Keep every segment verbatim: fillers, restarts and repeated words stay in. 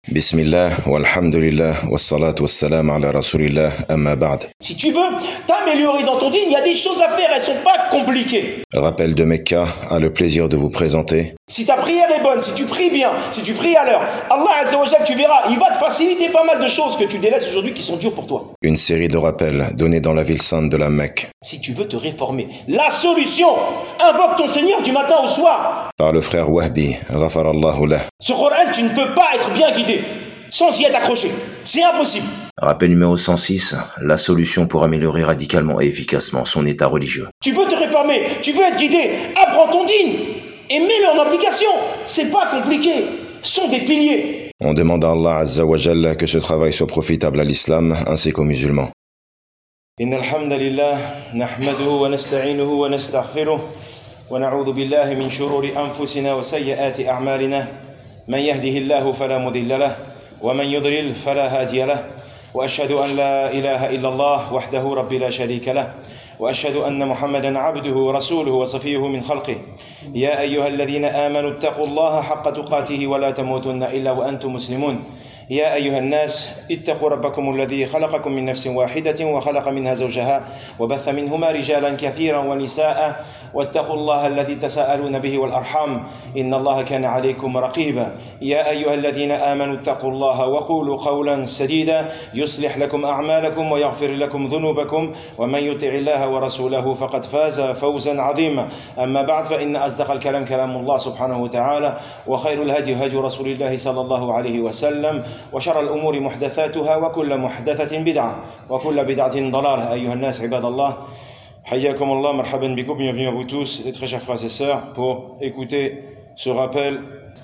Bismillah, walhamdulillah, wassalatu wassalam ala rasulillah, amma ba'd. Si tu veux t'améliorer dans ton dîn, il y a des choses à faire, elles sont pas compliquées. Rappel de Mecca a le plaisir de vous présenter. Si ta prière est bonne, si tu pries bien, si tu pries à l'heure, Allah Azza wa Jal, tu verras, il va te faciliter pas mal de choses que tu délaisses aujourd'hui qui sont dures pour toi. Une série de rappels donnés dans la ville sainte de la Mecque. Si tu veux te réformer, la solution, invoque ton Seigneur du matin au soir. Par le frère Wahbi, ghafarallahu lah. Ce Coran, tu ne peux pas être bien guidé sans y être accroché. C'est impossible. Rappel numéro cent six, la solution pour améliorer radicalement et efficacement son état religieux. Tu veux te réformer, tu veux être guidé, apprends ton dîn et mets-le en application. C'est pas compliqué, ce sont des piliers. On demande à Allah Azza wa Jalla que ce travail soit profitable à l'islam ainsi qu'aux musulmans. إن الحمد لله نحمده ونستعينه ونستغفره ونعوذ بالله من شرور أنفسنا وسيئات أعمالنا من يهده الله فلا مضل له ومن يضلل فلا هادي له وأشهد أن لا إله إلا الله وحده رب لا شريك له وأشهد أن محمدا عبده ورسوله وصفيه من خلقه يا أيها الذين آمنوا اتقوا الله حق تقاته ولا تموتن إلا وأنتم مسلمون يا أيها الناس اتقوا ربكم الذي خلقكم من نفس واحدة وخلق منها زوجها وبث منهما رجالا كثيرا ونساء واتقوا الله الذي تساءلون به والأرحام إن الله كان عليكم رقيبا يا أيها الذين آمنوا اتقوا الله وقولوا قولا سديدا يصلح لكم أعمالكم ويغفر لكم ذنوبكم ومن يطع الله ورسوله فقد فاز فوزا عظيما أما بعد فإن أصدق الكلام كلام الله سبحانه وتعالى وخير الهدي هدي رسول الله صلى الله عليه وسلم وشر الأمور محدثاتها وكل محدثة بدعة وكل بدعة ضلالة أيها الناس عباد الله حياكم الله مرحبا بكم bienvenue à vous tous les très chers frères et sœurs pour écouter ce rappel.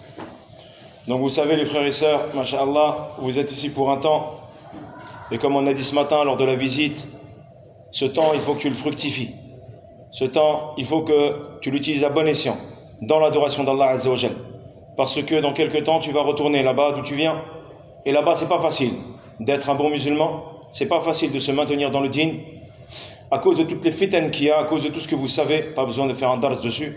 Donc vous savez les frères et sœurs, masha'Allah, vous êtes ici pour un temps et comme on a dit ce matin lors de la visite, ce temps il faut que tu le fructifies. Ce temps il faut que tu l'utilises à bon escient dans l'adoration d'Allah Azza wa Jal, parce que dans quelques temps tu vas retourner là-bas d'où tu viens. Et là-bas, c'est pas facile d'être un bon musulman, c'est pas facile de se maintenir dans le dîn, à cause de toutes les fitanes qu'il y a, à cause de tout ce que vous savez, pas besoin de faire un dars dessus.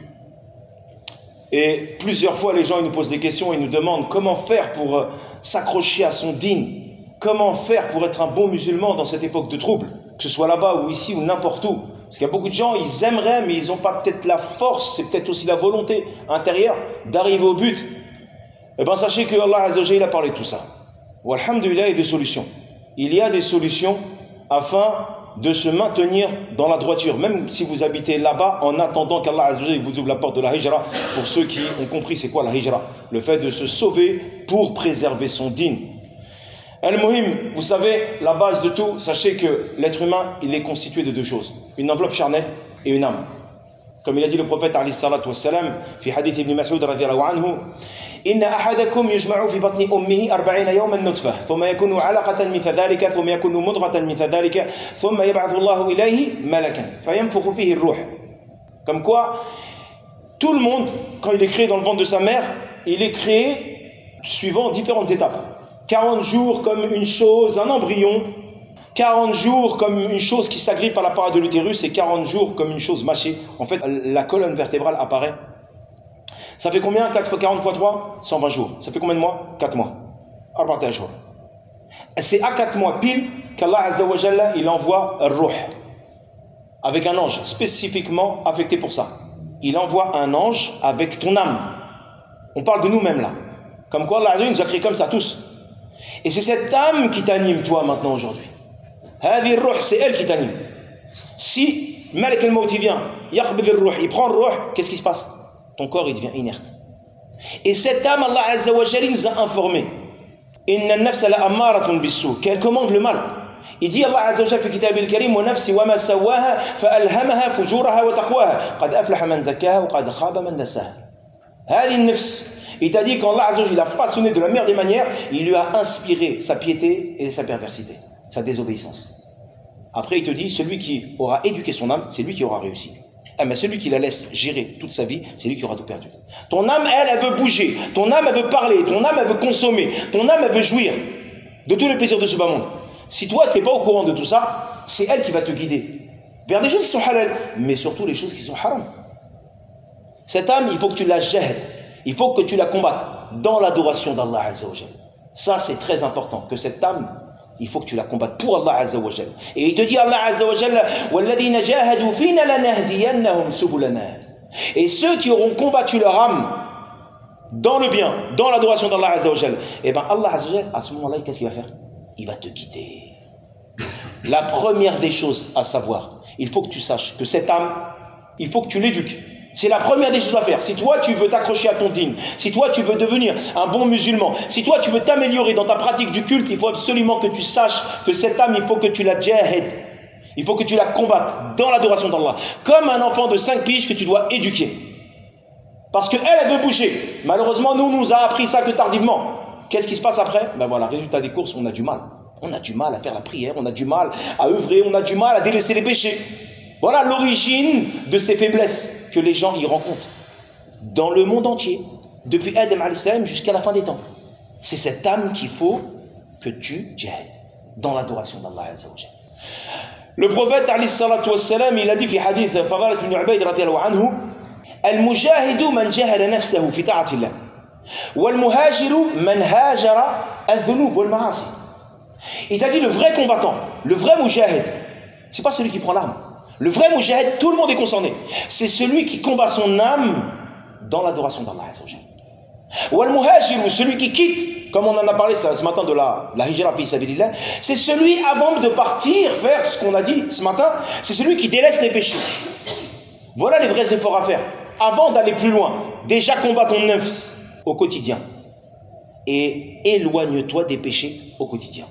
Et plusieurs fois, les gens ils nous posent des questions, ils nous demandent comment faire pour euh, s'accrocher à son dîn, comment faire pour être un bon musulman dans cette époque de trouble, que ce soit là-bas ou ici ou n'importe où. Parce qu'il y a beaucoup de gens, ils aimeraient, mais ils n'ont pas peut-être la force, c'est peut-être aussi la volonté intérieure d'arriver au but. Eh bien, sachez que Allah Azza wa Jalla a parlé de tout ça. Walhamdulillah, il y a des solutions. Il y a des solutions afin de se maintenir dans la droiture, même si vous habitez là-bas, en attendant qu'Allah Azza wa Jalla vous ouvre la porte de la hijra. Pour ceux qui ont compris c'est quoi la hijra, le fait de se sauver pour préserver son dîn. Al-Muhim, vous savez, la base de tout, sachez que l'être humain, il est constitué de deux choses, une enveloppe charnelle et une âme. Comme il a dit le prophète alayhi salatu wassalam, fi hadith ibn Mas'ud radiyallahu anhu, إن أحدكم يجمع في بطن أمه أربعين يوما نطفة ثم يكون علقة مثل ذلك ثم يكون مضغة مثل ذلك ثم يبعث الله إليه ملكا فينفخ فيه الروح. Comme quoi, tout le monde, quand il est créé dans le ventre de sa mère, il est créé suivant différentes étapes. quarante jours comme une chose, un embryon, quarante jours comme une chose qui s'agrippe à l'appareil de l'utérus et quarante jours comme une chose mâchée. En fait, la colonne vertébrale apparaît. Ça fait combien? quatre fois quarante fois trois? cent vingt jours. Ça fait combien de mois? quatre mois. Arba'ata jours. C'est à quatre mois pile qu'Allah Azza wa Jalla il envoie Ruh avec un ange spécifiquement affecté pour ça. Il envoie un ange avec ton âme. On parle de nous-mêmes là. Comme quoi Allah Azza wa Jalla nous a créés comme ça tous. Et c'est cette âme qui t'anime toi maintenant aujourd'hui. Hadi Ruh, c'est elle qui t'anime. Si Malik al-Maut il vient, yaqbid al-Ruh, il prend le Ruh, qu'est-ce qui se passe? Ton corps il devient inerte. Et cette âme, Allah Azza wa Jalla nous a informé. Inna an-nafsa la ammaratun bis-su, qu'elle commande le mal. Il dit Allah Azza wa Jalla fi kitab al-karim wa nafsi wa ma sawaha fa alhamaha fujuraha wa taqwaha qad aflaha man zakkaha wa qad khaba man dassaha. Hadi an-nafs. Il t'a dit qu'Allah Azza wa Jalla l'a façonné de la meilleure des manières, il lui a inspiré sa piété et sa perversité, sa désobéissance. Après il te dit celui qui aura éduqué son âme, c'est lui qui aura réussi. Ah, mais celui qui la laisse gérer toute sa vie, c'est lui qui aura tout perdu. Ton âme, elle, elle veut bouger. Ton âme, elle veut parler. Ton âme, elle veut consommer. Ton âme, elle veut jouir de tous les plaisirs de ce bas monde. Si toi, tu n'es pas au courant de tout ça, c'est elle qui va te guider vers des choses qui sont halal, mais surtout les choses qui sont haram. Cette âme, il faut que tu la jahdes. Il faut que tu la combattes dans l'adoration d'Allah Azza wa Jalla. Ça, c'est très important, que cette âme, il faut que tu la combattes pour Allah Azza wa Jal. Et il te dit, Allah Azza wa Jal, وَالَّذِينَ جَاهَدُوا فِينَا لَنَهْدِيَنَّهُمْ سُبُلَنَا. Et ceux qui auront combattu leur âme dans le bien, dans l'adoration d'Allah Azza wa Jal, et bien Allah Azza wa Jal, à ce moment-là, qu'est-ce qu'il va faire? Il va te guider. La première des choses à savoir, il faut que tu saches que cette âme, il faut que tu l'éduques. C'est la première des choses à faire. Si toi tu veux t'accrocher à ton dîn, si toi tu veux devenir un bon musulman, si toi tu veux t'améliorer dans ta pratique du culte, il faut absolument que tu saches que cette âme, il faut que tu la jahid. Il faut que tu la combattes dans l'adoration d'Allah. Comme un enfant de cinq piges que tu dois éduquer. Parce qu'elle, elle veut bouger. Malheureusement, nous, on nous a appris ça que tardivement. Qu'est-ce qui se passe après? Ben voilà, résultat des courses, on a du mal. On a du mal à faire la prière, on a du mal à œuvrer, on a du mal à délaisser les péchés. Voilà l'origine de ces faiblesses que les gens y rencontrent. Dans le monde entier, depuis Adam alayhi salam jusqu'à la fin des temps. C'est cette âme qu'il faut que tu jahid dans l'adoration d'Allah Azza wa Jalla. Le prophète alayhi salatu wassalam, il a dit في حديث فضالة بن عبيد رضي الله عنه المجاهد من جاهد نفسه في طاعة الله والمهاجر من هاجر الذنوب والمعاصي. Il t'a dit le vrai combattant, le vrai mujahid, c'est pas celui qui prend l'arme. Le vrai mujahid, tout le monde est concerné. C'est celui qui combat son âme dans l'adoration d'Allah Azza wa Jalla. Ou al-muhajir, celui qui quitte, comme on en a parlé ce matin de la, la hijra fi sabilillah, c'est celui avant de partir faire ce qu'on a dit ce matin, c'est celui qui délaisse les péchés. Voilà les vrais efforts à faire. Avant d'aller plus loin, déjà combat ton nafs au quotidien et éloigne-toi des péchés au quotidien.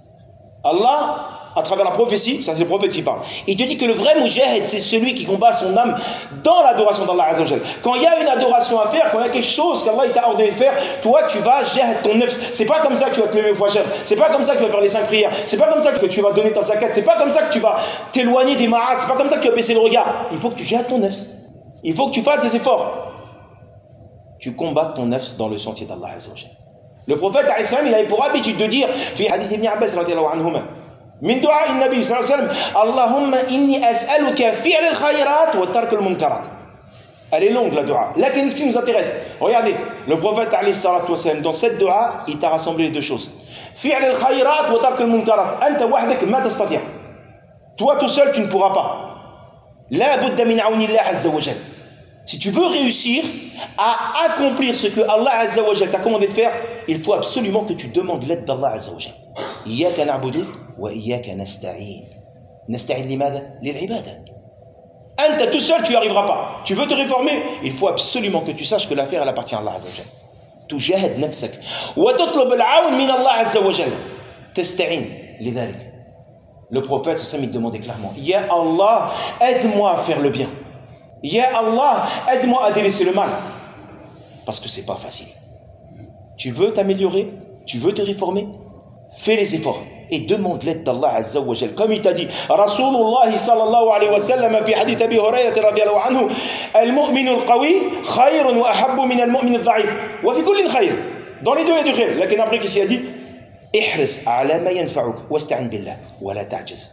Allah, à travers la prophétie, ça c'est le prophète qui parle, il te dit que le vrai mujahid, c'est celui qui combat son âme dans l'adoration d'Allah Azza wa Jalla. Quand il y a une adoration à faire, quand il y a quelque chose qu'Allah t'a ordonné de faire, toi tu vas jahid ton nafs. C'est pas comme ça que tu vas te lever au fajr, c'est pas comme ça que tu vas faire les cinq prières, c'est pas comme ça que tu vas donner ta zakat, c'est pas comme ça que tu vas t'éloigner des ma'as, c'est pas comme ça que tu vas baisser le regard. Il faut que tu jahid ton nafs. Il faut que tu fasses des efforts. Tu combats ton nafs dans le sentier d'Allah Azza wa Jalla. Le prophète alayhi salam, il avait pour habitude de dire, fi hadith ibn Abbas radiyallahu anhuma, min du'a an-nabi sallallahu alayhi wa sallam, Allahumma inni as'aluka fi'l al-khayrat wa tark al-munkarat. Elle est longue la du'a. Là, qu'est-ce qui nous intéresse? Regardez, le prophète alayhi salatu wa sallam, dans cette du'a, il t'a rassemblé les deux choses. Fi'l al-khayrat wa tark al-munkarat. Anta wahdak ma tastati'. Toi tout seul, tu ne pourras pas. La budda min awnillah azza wa jalla. Si tu veux réussir à accomplir ce que Allah Azza wa Jalla t'a commandé de faire, il faut absolument que tu demandes l'aide d'Allah Azza wa Jalla. Iyyaka na'budu wa iyyaka nasta'in. Nasta'in limada? Lil'ibada. Anta tout seul, tu n'y arriveras pas. Tu veux te réformer, il faut absolument que tu saches que l'affaire elle appartient à Allah Azza wa Jalla. Tujahid nafsak wa tatlub al-'awn min Allah Azza wa Jalla. Tasta'in lidhalik. Le prophète sallallahu alayhi wa sallam il demandait clairement, Ya Allah, aide-moi à faire le bien. Ya Allah, aide-moi à délaisser le mal. Parce que c'est pas facile. Tu veux t'améliorer, tu veux te réformer, fais les efforts et demande l'aide d'Allah Azza wa Jal. Comme il t'a dit, Rasulullah sallallahu alayhi wa sallam, fi hadith Abi Hurayrata radiyallahu anhu, al-mu'minu al-qawi khayrun wa ahabbu min al-mu'min al-dha'if. Wa fi kullin khayr. Dans les deux, il y a du khayr. Lakin après, qu'est-ce qu'il a dit? Ihris ala ma yanfa'uk wasta'in billah wa la ta'jaz.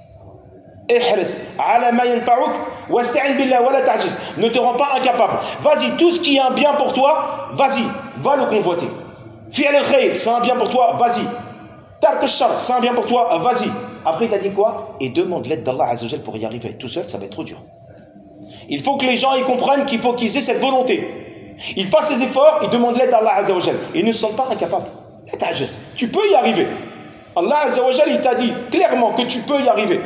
Ihris ala ma yanfa'uk wasta'in billah wa la ta'jiz. Ne te rends pas incapable. Vas-y, tout ce qui est un bien pour toi, vas-y, va le convoiter. Fi'al al-khayr, c'est un bien pour toi, vas-y. Tark al-shar, c'est un bien pour toi, vas-y. Après, il t'a dit quoi? Et demande l'aide d'Allah Azza wa Jalla pour y arriver. Tout seul, ça va être trop dur. Il faut que les gens ils comprennent qu'il faut qu'ils aient cette volonté. Ils fassent les efforts, ils demandent l'aide d'Allah Azza wa Jalla. Ils ne se sentent pas incapables. La ta'jiz. Tu peux y arriver. Allah Azza wa Jalla, il t'a dit clairement que tu peux y arriver.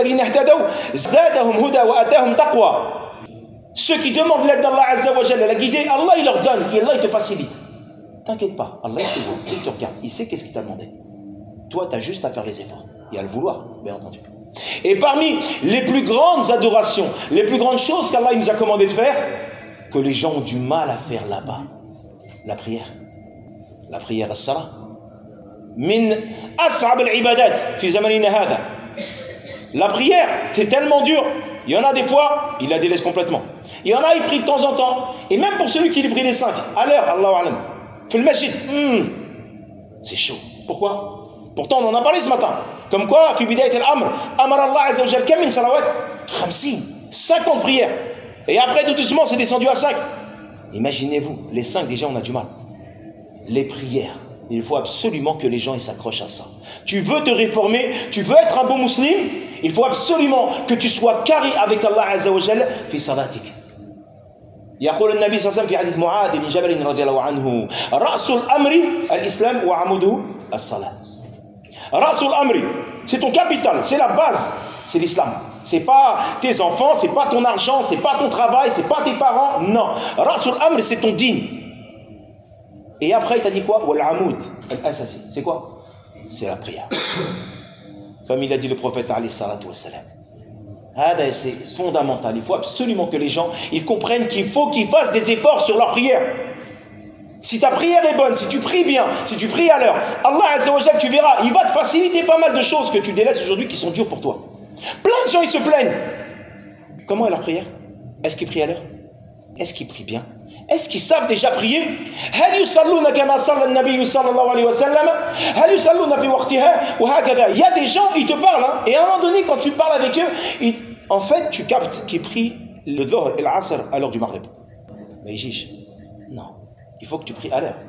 Ceux qui demandent l'aide d'Allah Azza wa Jalla, la guider, Allah il leur donne et Allah il te facilite. T'inquiète pas, Allah il te voit, il te regarde, il sait qu'est-ce qu'il t'a demandé. Toi, tu as juste à faire les efforts et à le vouloir, bien entendu. Et parmi les plus grandes adorations, les plus grandes choses qu'Allah nous a commandé de faire, que les gens ont du mal à faire là-bas, la prière. La prière as-salat. Min as'ab al-ibadat fi zamanina hada. La prière, c'est tellement dur. Il y en a des fois, il la délaisse complètement. Il y en a, il prie de temps en temps. Et même pour celui qui prie les cinq, à l'heure, Allahu a'lam, fait le masjid, hmm, c'est chaud. Pourquoi? Pourtant, on en a parlé ce matin. Comme quoi, fi bidayat al-amr, amar Allah azza wa jalla kam min salawat? cinquante, cinquante prières. Et après, tout doucement, c'est descendu à cinq. Imaginez-vous, les cinq, déjà, on a du mal. Les prières. Il faut absolument que les gens s'accrochent à ça. Tu veux te réformer, tu veux être un bon musulman, il faut absolument que tu sois carré avec Allah Azza wa Jalla fi salatik. يقول النبي صلى الله عليه وسلم في حديث معاذ بن جبل رضي الله عنه رأس الأمر الإسلام وعموده الصلاة. رأس الأمر, c'est ton capital, c'est la base, c'est l'islam. C'est pas tes enfants, c'est pas ton argent, c'est pas ton travail, c'est pas tes parents, non. Ra'sul Amr, c'est ton din. Et après, il t'a dit quoi? Wal Amoud, al-Asasi. C'est quoi? C'est la prière. Comme il a dit le prophète alayhi salatu wassalam. C'est fondamental. Il faut absolument que les gens ils comprennent qu'il faut qu'ils fassent des efforts sur leur prière. Si ta prière est bonne, si tu pries bien, si tu pries à l'heure, Allah Azza wa Jalla, tu verras, il va te faciliter pas mal de choses que tu délaisses aujourd'hui qui sont dures pour toi. Plein de gens ils se plaignent. Comment est leur prière? Est-ce qu'ils prient à l'heure? Est-ce qu'ils prient bien? Est-ce qu'ils savent déjà prier? Il y a des gens, ils te parlent, hein, et à un moment donné, quand tu parles avec eux, ils, en fait, tu captes qu'ils prient le Dhuhr et l'Asr à l'heure du Maghrib. Mais ils disent, non, il faut que tu pries à l'heure.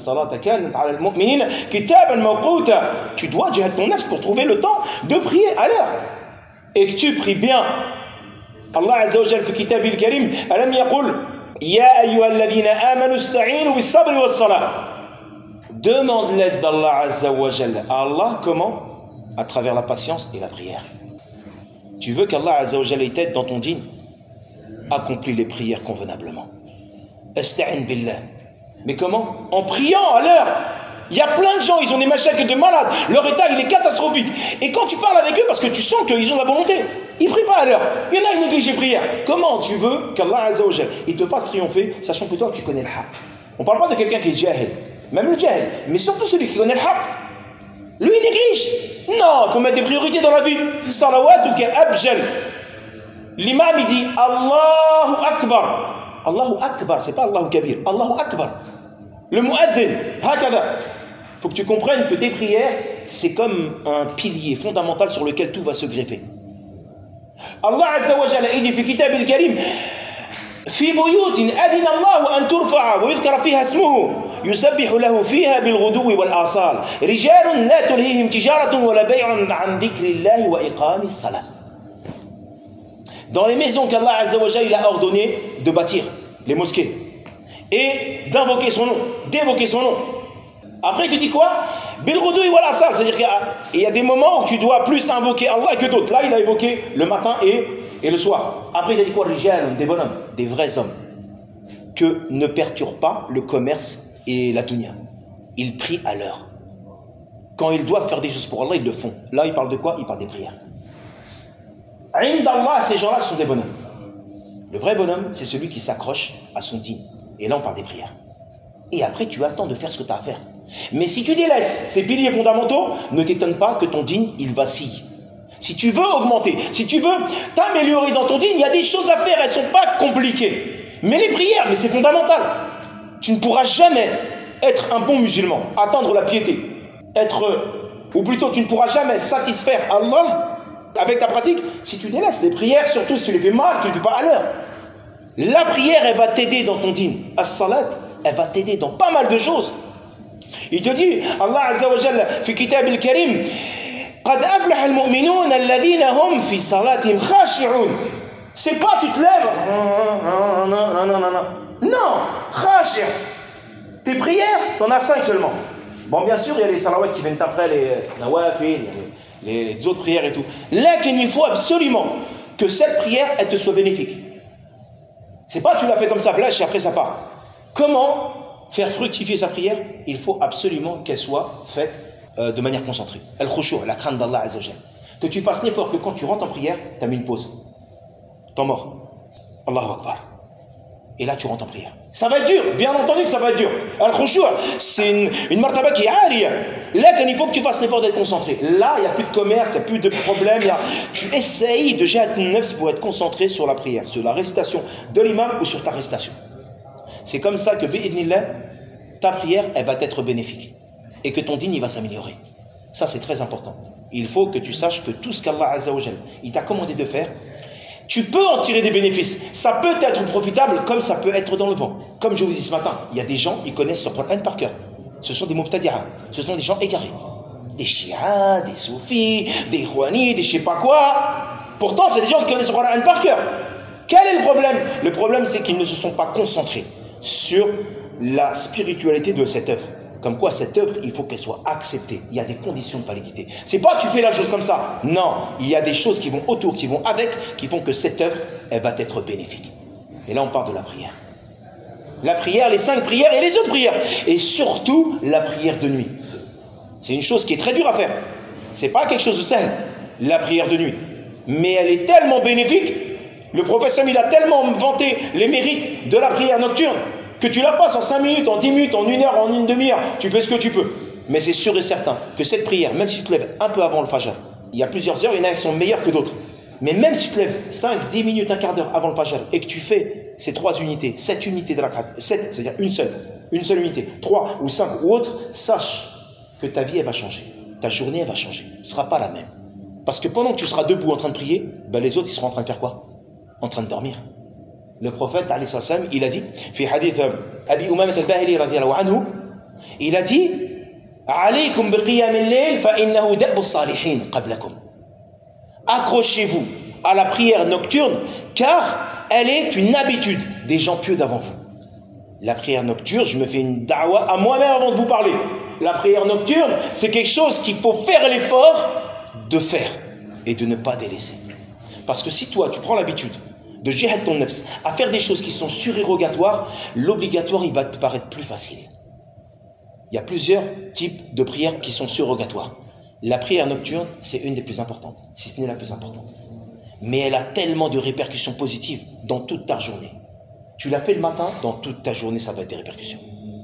Tu dois jihad ton nafs pour trouver le temps de prier à l'heure. Et que tu pries bien. Allah Azza wa Jalla, fi kitabil karim, alam yaqul Ya ayyuhalladhina amanu ista'inu bis sabri was salah. Demande l'aide d'Allah Azza wa Jalla. Allah, comment? À travers la patience et la prière. Tu veux qu'Allah Azza wa Jalla t'aide dans ton dîne? Accomplis les prières convenablement. Asta'in billah. Mais comment? En priant à l'heure. Il y a plein de gens, ils ont des machaques de malades. Leur état, il est catastrophique. Et quand tu parles avec eux, parce que tu sens qu'ils ont la volonté, ils ne prient pas à l'heure. Il y en a, ils négligent les prières. Comment tu veux qu'Allah Azza wa Jalla, il te fasse triompher, sachant que toi, tu connais le haq? On ne parle pas de quelqu'un qui est jahil. Même le jahil. Mais surtout celui qui connaît le haq. Lui, il néglige. Non, il faut mettre des priorités dans la vie. Salawatuka abjal. L'imam, il dit Allahu Akbar. Allahu Akbar, c'est pas Allahu Kabir. Allahu Akbar. Le mu'adhin, hakada. Il faut que tu comprennes que tes prières, c'est comme un pilier fondamental sur lequel tout va se greffer. Allah Azza wa Jalla, il dit في كتاب الكريم في بيوت أذن الله أن ترفع ويذكر فيها اسمه يسبح له فيها بالغدو والآصال رجال لا تلهيهم تجارة ولا بيع عن ذكر الله وإقام الصلاة. Dans les maisons qu'Allah Azza wa Jalla a ordonné de bâtir, les mosquées, et d'invoquer son nom, d'évoquer son nom. Après, il te dit quoi? Bilghudou wal asal, c'est-à-dire qu'il y a des moments où tu dois plus invoquer Allah que d'autres. Là, il a évoqué le matin et, et le soir. Après, il a dit quoi? Rijal, des bonhommes, des vrais hommes, que ne perturbe pas le commerce et la dunya. Ils prient à l'heure. Quand ils doivent faire des choses pour Allah, ils le font. Là, il parle de quoi? Il parle des prières. Indallah, ces gens-là sont des bonhommes. Le vrai bonhomme, c'est celui qui s'accroche à son dîne. Et là, on parle des prières. Et après, tu as le temps de faire ce que tu as à faire. Mais si tu délaisses ces piliers fondamentaux, ne t'étonne pas que ton dîne, il vacille. Si tu veux augmenter, si tu veux t'améliorer dans ton dîne, il y a des choses à faire, elles ne sont pas compliquées. Mais les prières, mais c'est fondamental. Tu ne pourras jamais être un bon musulman, atteindre la piété, être, ou plutôt tu ne pourras jamais satisfaire Allah avec ta pratique si tu délaisses les prières, surtout si tu les fais mal, tu ne les fais pas à l'heure. La prière, elle va t'aider dans ton dîne. As-salat, elle va t'aider dans pas mal de choses. Il te dit, Allah Azza wa Jalla, fi kitab al-karim, قد أفلح المؤمنون الذين هم في صلاتهم خاشعون. C'est pas tu te lèves, non, non, non, non, non, non, khashir. Tes prières, t'en as cinq seulement. Bon, bien sûr, il y a les salawats qui viennent après, les nawafil, les, les, les autres prières et tout. Là, qu'il faut absolument que cette prière, elle te soit bénéfique. C'est pas tu l'as fait comme ça, blâche, et après ça part. Comment faire fructifier sa prière? Il faut absolument qu'elle soit faite euh, de manière concentrée. Al-khushu', la crainte d'Allah Azza wa Jalla. Que tu fasses l'effort que quand tu rentres en prière, tu as mis une pause. T'en mort. Allahu Akbar. Et là, tu rentres en prière. Ça va être dur, bien entendu que ça va être dur. Al-khushu', c'est une, une martaba qui est aliya. Là, quand il faut que tu fasses l'effort d'être concentré. Là, il n'y a plus de commerce, il n'y a plus de problème. Y a... Tu essayes de jihad nafs pour être concentré sur la prière, sur la récitation de l'imam ou sur ta récitation. C'est comme ça que, bi'idnillah, ta prière, elle va être bénéfique. Et que ton dîne, il va s'améliorer. Ça, c'est très important. Il faut que tu saches que tout ce qu'Allah Azza wa Jalla, il t'a commandé de faire, tu peux en tirer des bénéfices. Ça peut être profitable comme ça peut être dans le vent. Comme je vous dis ce matin, il y a des gens, ils connaissent ce Coran par cœur. Ce sont des mubtadi'a, ce sont des gens égarés. Des chiites, des soufis, des ikhwanis, des je sais pas quoi. Pourtant, c'est des gens qui connaissent le Coran par cœur. Quel est le problème? Le problème, c'est qu'ils ne se sont pas concentrés sur la spiritualité de cette œuvre. Comme quoi, cette œuvre, il faut qu'elle soit acceptée. Il y a des conditions de validité. C'est pas que tu fais la chose comme ça. Non, il y a des choses qui vont autour, qui vont avec, qui font que cette œuvre, elle va être bénéfique. Et là, on parle de la prière. La prière, les cinq prières et les autres prières. Et surtout, la prière de nuit. C'est une chose qui est très dure à faire. C'est pas quelque chose de simple, la prière de nuit. Mais elle est tellement bénéfique. Le prophète Sam, il a tellement vanté les mérites de la prière nocturne que tu la passes en cinq minutes, en dix minutes, en une heure, en une demi-heure. Tu fais ce que tu peux. Mais c'est sûr et certain que cette prière, même si tu te lèves un peu avant le fajr, il y a plusieurs heures, il y en a qui sont meilleures que d'autres. Mais même si tu te lèves cinq, dix minutes, un quart d'heure avant le fajr et que tu fais ces trois unités, sept unités de rakat, sept, c'est-à-dire une seule, une seule unité, trois ou cinq ou autre, sache que ta vie, elle va changer. Ta journée, elle va changer. Ce ne sera pas la même. Parce que pendant que tu seras debout en train de prier, ben les autres, ils seront en train de faire quoi? En train de dormir. Le prophète, alayhi salam, il a dit, fi hadith Abi Umamat al-Bahili radiyallahu anhu, il a dit, alaykum bi qiyam al-layl fa innahu da'bu as-salihin qablakum. Accrochez-vous à la prière nocturne, car elle est une habitude des gens pieux d'avant vous. La prière nocturne, je me fais une da'wa à moi-même avant de vous parler. La prière nocturne, c'est quelque chose qu'il faut faire l'effort de faire et de ne pas délaisser. Parce que si toi, tu prends l'habitude de jihad ton nefs à faire des choses qui sont surérogatoires, l'obligatoire, il va te paraître plus facile. Il y a plusieurs types de prières qui sont surrogatoires. La prière nocturne, c'est une des plus importantes, si ce n'est la plus importante. Mais elle a tellement de répercussions positives dans toute ta journée. Tu l'as fait le matin, dans toute ta journée, ça va être des répercussions.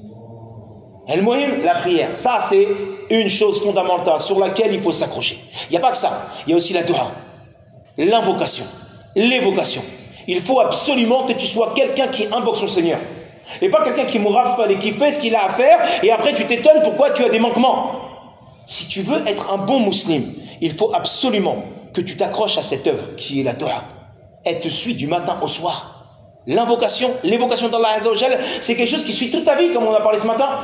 El Mohim, la prière, ça c'est une chose fondamentale sur laquelle il faut s'accrocher. Il n'y a pas que ça, il y a aussi la dua, l'invocation, l'évocation. Il faut absolument que tu sois quelqu'un qui invoque son Seigneur. Et pas quelqu'un qui mourafale et qui fait ce qu'il a à faire et après tu t'étonnes pourquoi tu as des manquements. Si tu veux être un bon musulman, il faut absolument que tu t'accroches à cette œuvre qui est la dua. Elle te suit du matin au soir. L'invocation, l'évocation d'Allah Azza wa Jalla, c'est quelque chose qui suit toute ta vie, comme on a parlé ce matin.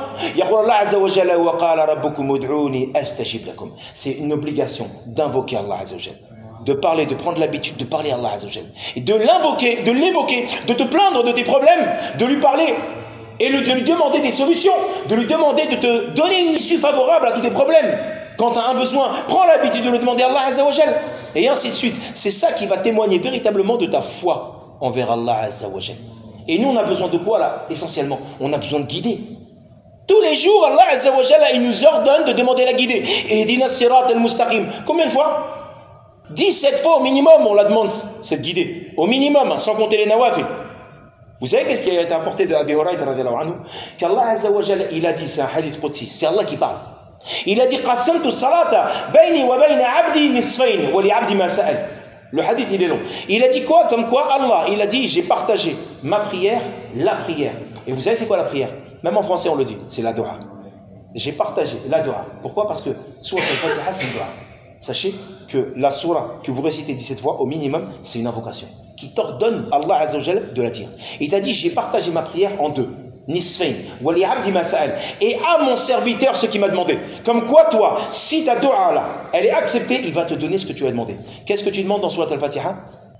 C'est une obligation d'invoquer Allah Azza wa Jalla, de parler, de prendre l'habitude de parler à Allah Azza wa Jalla, et de l'invoquer, de l'évoquer, de te plaindre de tes problèmes, de lui parler et de lui demander des solutions, de lui demander de te donner une issue favorable à tous tes problèmes. Quand tu as un besoin, prends l'habitude de le demander à Allah Azza wa Jalla, et ainsi de suite. C'est ça qui va témoigner véritablement de ta foi envers Allah Azza wa Jalla. Et nous, on a besoin de quoi là? Essentiellement, on a besoin de guider. Tous les jours, Allah Azza wa Jalla, il nous ordonne de demander la guidée. Ihdina sirat al-mustaqim. Combien de fois? dix-sept fois au minimum, on la demande, cette guidée. Au minimum, sans compter les nawafil. Vous savez qu'est-ce qui a été apporté de Abi Hurayrata radiyallahu anhu? Qu'Allah Azza wa Jalla, il a dit, c'est un hadith qudsi, c'est Allah qui parle. Il a dit qasamtu salata bayni wa bayna abdi nisfayn wa li abdi ma sa'al. Le hadith, il est long. Il a dit quoi? Comme quoi Allah, il a dit, j'ai partagé ma prière, la prière. Et vous savez c'est quoi la prière? Même en français on le dit, c'est la dua. J'ai partagé la dua. Pourquoi? Parce que sourate al-Fatiha, c'est une dua. Sachez que la surah que vous récitez dix-sept fois au minimum, c'est une invocation qui t'ordonne Allah Azza wa Jalla de la dire. Il t'a dit, j'ai partagé ma prière en deux. Nisfayn, wali abdi ma sa'al, et à mon serviteur ce qui m'a demandé. Comme quoi toi, si ta dua là, elle est acceptée, il va te donner ce que tu as demandé. Qu'est-ce que tu demandes dans Surat al-Fatiha?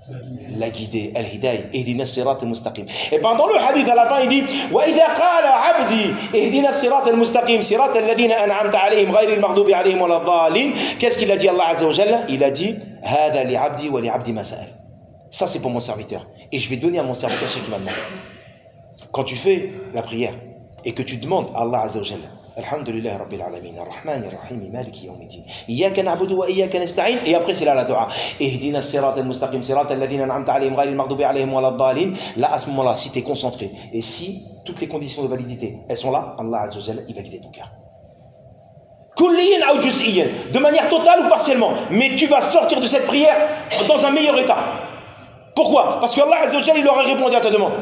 La guidée, al-hidayah, ihdina sirat al-mustaqim. Et pendant le hadith à la fin, il dit wa idha qala abdi ihdina sirat al-mustaqim sirat alladhina an'amta alayhim ghayri al-maghdubi alayhim wa lad-dallin. Qu'est-ce qu'il a dit Allah Azza wa Jalla? Il a dit hada li abdi wa li abdi ma sa'al. Ça c'est pour mon serviteur et je vais donner à mon serviteur ce qu'il m'a demandé. Quand tu fais la prière et que tu demandes à Allah Azza wa Jalla, Alhamdulillah Rabbil Alamin, Ar-Rahman Ar-Rahim, Maliki Yawmiddin, Iyyaka na'budu wa iyyaka nasta'in, et après c'est là la dua, Ihdina as-sirat al-mustaqim, sirat alladhina an'amta alayhim ghayri al-maghdubi alayhim wa lad-dallin. Là à ce moment-là, si tu es concentré et si toutes les conditions de validité elles sont là, Allah Azza wa Jalla il va guider ton cœur. Kulliyan ou juz'iyyan, de manière totale ou partiellement, mais tu vas sortir de cette prière dans un meilleur état. Pourquoi? Parce que Allah Azza wa Jalla il leur a répondu à ta demande.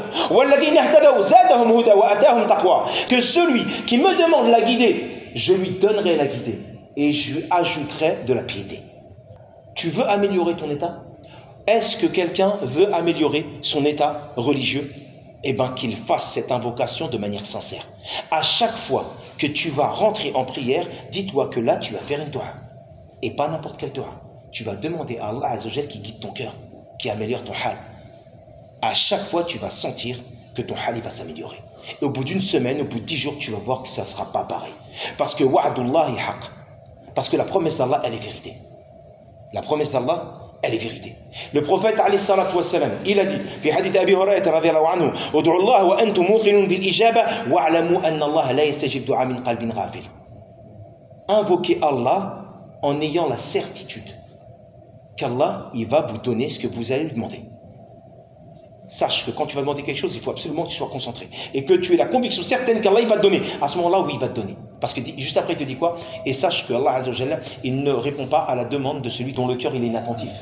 Que celui qui me demande la guidée, je lui donnerai la guidée et je lui ajouterai de la piété. Tu veux améliorer ton état? Est-ce que quelqu'un veut améliorer son état religieux? eh bien qu'il fasse cette invocation de manière sincère. À chaque fois que tu vas rentrer en prière, dis-toi que là tu vas faire une dua. Et pas n'importe quelle dua. Tu vas demander à Allah Azza wa Jal qui guide ton cœur, qui améliore ton hal. À chaque fois tu vas sentir que ton hal il va s'améliorer. Et au bout d'une semaine, au bout de dix jours, tu vas voir que ça ne sera pas pareil. Parce que wa'adullahi haqq. Parce que la promesse d'Allah, elle est vérité. La promesse d'Allah, elle est vérité. Le prophète, alayhi salatu wassalam, il a dit, fi hadith Abi Hurayrata radiyallahu anhu, ud'u Allah wa antum muqinun bil ijaba wa'lamu anna Allah la yastajib du'a min qalbin ghafil. Invoquez Allah en ayant la certitude qu'Allah, il va vous donner ce que vous allez lui demander. Sache que quand tu vas demander quelque chose, il faut absolument que tu sois concentré. Et que tu aies la conviction certaine qu'Allah il va te donner. À ce moment-là, oui, il va te donner. Parce que juste après, il te dit quoi? Et sache que Allah Azza wa Jalla, il ne répond pas à la demande de celui dont le cœur il est inattentif.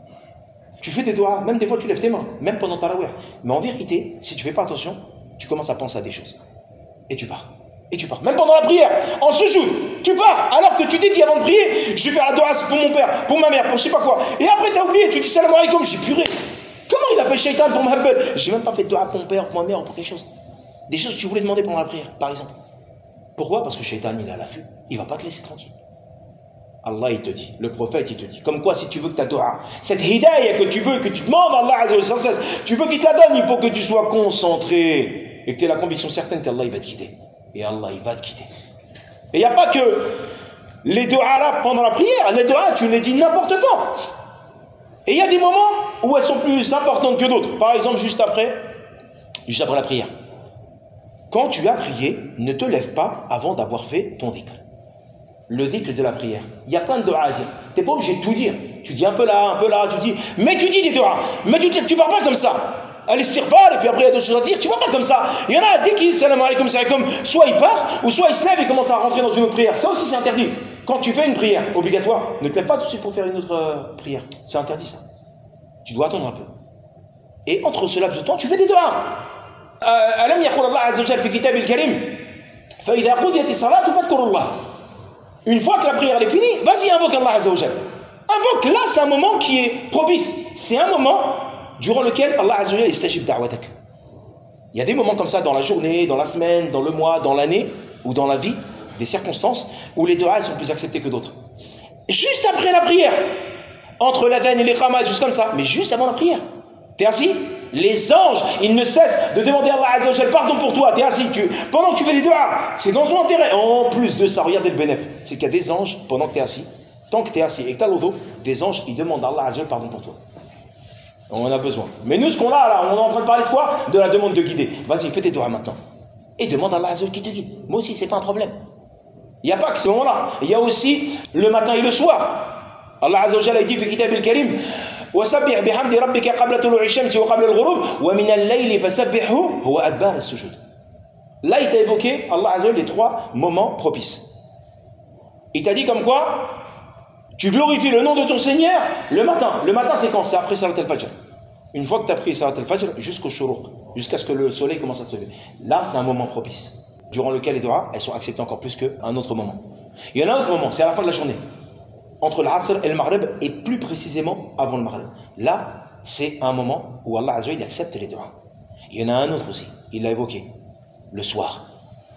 Tu fais tes doigts, même des fois tu lèves tes mains, même pendant Tarawih. Mais en vérité, si tu ne fais pas attention, tu commences à penser à des choses. Et tu pars. Et tu pars. Même pendant la prière, en sujoud, tu pars. Alors que tu t'es dit avant de prier, je vais faire la doua pour mon père, pour ma mère, pour je sais pas quoi. Et après tu as oublié, tu dis salam alaikum, j'ai puré. Comment il a fait shaitan pour ma belle? J'ai même pas fait de doua pour mon père, pour ma mère, pour quelque chose. Des choses que tu voulais demander pendant la prière, par exemple. Pourquoi? Parce que shaitan, il est à l'affût. Il va pas te laisser tranquille. Allah, il te dit, le prophète, il te dit, comme quoi, si tu veux que ta doua, cette hidayah que tu veux, que tu demandes à Allah Azza wa Jalla, tu veux qu'il te la donne, il faut que tu sois concentré et que tu aies la conviction certaine qu'Allah, il va te guider. Et Allah, il va te guider. Et il n'y a pas que les doua là pendant la prière, les doua, tu les dis n'importe quand. Et il y a des moments où elles sont plus importantes que d'autres. Par exemple, juste après, juste après la prière. Quand tu as prié, ne te lève pas avant d'avoir fait ton dhikr. Le dhikr de la prière. Il y a plein de doigts à dire. Tu n'es pas obligé de tout dire. Tu dis un peu là, un peu là, tu dis, mais tu dis des doigts. Mais tu ne pars pas comme ça. Allez, istighfar, et puis après il y a d'autres choses à dire. Tu ne vas pas comme ça. Il y en a, dès qu'il dit salam alaykum, salam alaykum, soit il part, ou soit il se lève et commence à rentrer dans une autre prière. Ça aussi, c'est interdit. Quand tu fais une prière obligatoire, ne te lève pas tout de suite pour faire une autre euh, prière. C'est interdit ça. Tu dois attendre un peu. Et entre ce laps de temps, tu fais des doigts. ألم يقول الله عز وجل في كتابه الكريم فإذا قضيت الصلاة فاذكروا الله. Une fois que la prière est finie, vas-y, invoque Allah Azza wa Jal. Invoque, là c'est un moment qui est propice. C'est un moment durant lequel Allah Azza wa Jal istajib da'watak. Il y a des moments comme ça dans la journée, dans la semaine, dans le mois, dans l'année ou dans la vie, des circonstances où les doigts sont plus acceptés que d'autres. Juste après la prière, entre l'adhan et l'iqama, juste comme ça, mais juste avant la prière. T'es assis? Les anges, ils ne cessent de demander à Allah Azza wa Jal pardon pour toi. T'es assis, tu... pendant que tu fais des doigts, c'est dans ton intérêt. En plus de ça, regardez le bénéfice, c'est qu'il y a des anges pendant que tu es assis, tant que tu es assis et que tu as l'auto, des anges, ils demandent à Allah Azza wa Jal pardon pour toi. On en a besoin. Mais nous, ce qu'on a là, on est en train de parler de quoi? De la demande de guider. Vas-y, fais tes doigts maintenant. Et demande à Allah Azza wa Jal qui te guide. Moi aussi, c'est pas un problème. Il n'y a pas que ce moment-là. Il y a aussi le matin et le soir. Allah Azza wa Jal a dit, fi kitab al-karim, وسبح بحمد ربك قبل طلوع الشمس وقبل الغروب ومن الليل فسبحه هو أدبار السجود. Là, il t'a évoqué, Allah Azza wa Jal, les trois moments propices. Il t'a dit comme quoi tu glorifies le nom de ton Seigneur le matin. Le matin, c'est quand? C'est après Salat al-Fajr. Une fois que tu as pris Salat al-Fajr jusqu'au shuruq, jusqu'à ce que le soleil commence à se lever. Là, c'est un moment propice, durant lequel les doigts, elles sont acceptées encore plus qu'un autre moment. Il y en a un autre moment, c'est à la fin de la journée. Entre l'Asr et le Maghrib, et plus précisément avant le Maghrib. Là, c'est un moment où Allah Azza wa Jal accepte les doigts. Il y en a un autre aussi, il l'a évoqué, le soir.